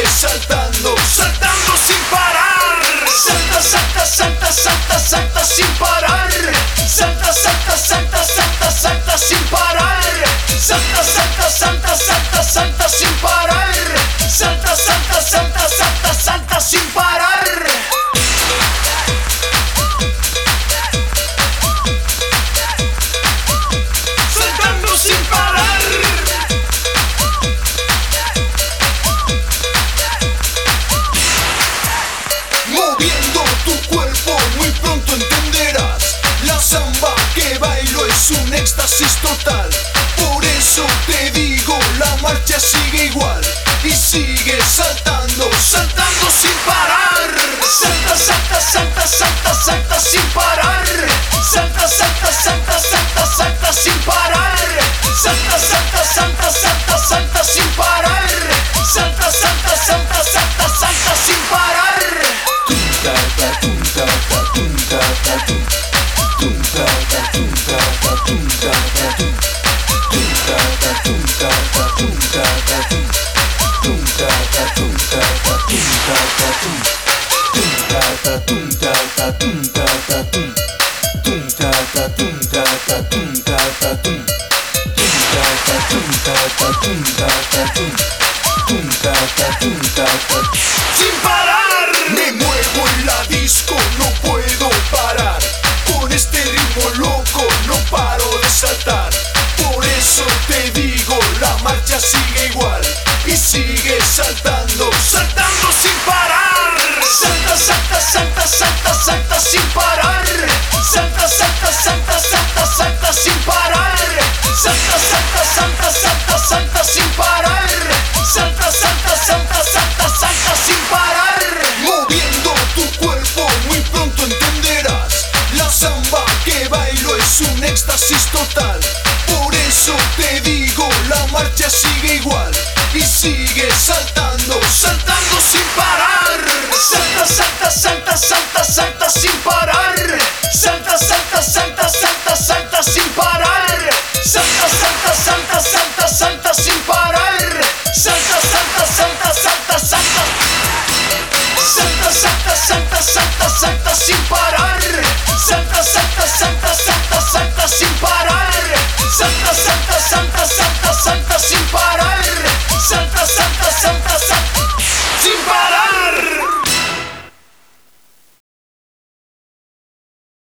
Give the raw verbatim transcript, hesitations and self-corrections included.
sigue saltando, saltando sin parar. Salta, salta, salta, salta, salta sin parar. Salta, salta, salta, salta, salta sin parar. Salta, salta, salta, salta, salta sin parar. Salta, salta, salta, salta, salta sin parar. Saltando sin parar. Moviendo tu cuerpo muy pronto entenderás. La samba que bailo es un éxtasis total. Por eso te digo, la marcha sigue igual. Y sigue saltando, saltando sin parar. Salta, salta, salta, salta, salta sin parar. Salta, salta, salta, salta, salta sin parar. Salta, salta, salta, salta, salta sin parar. Salta, salta, salta, salta, salta sin parar. Sin parar. Me muevo en la disco, no puedo parar. Con este ritmo loco no paro de saltar. Por eso te digo, la marcha sigue igual. Y sigue saltando, saltando sin parar. Salta, salta, salta, salta, salta sin parar. Salta, salta, salta, salta, salta sin parar. Salta, salta, salta, salta, salta sin parar. Salta, salta, salta, salta, salta sin parar. Moviendo tu cuerpo muy pronto entenderás. La samba que bailo es un éxtasis total. Por eso te digo, la marcha sigue igual. Y sigue saltando, saltando sin parar. Salta, salta, salta, salta, salta sin parar. Salta, salta, salta, salta, salta sin parar. Salta, salta, salta, salta, salta sin parar. Salta, salta, salta, salta, salta. Salta, salta, salta, salta, salta sin parar. Salta, salta, salta, salta, salta sin parar. Salta, salta, salta, salta, salta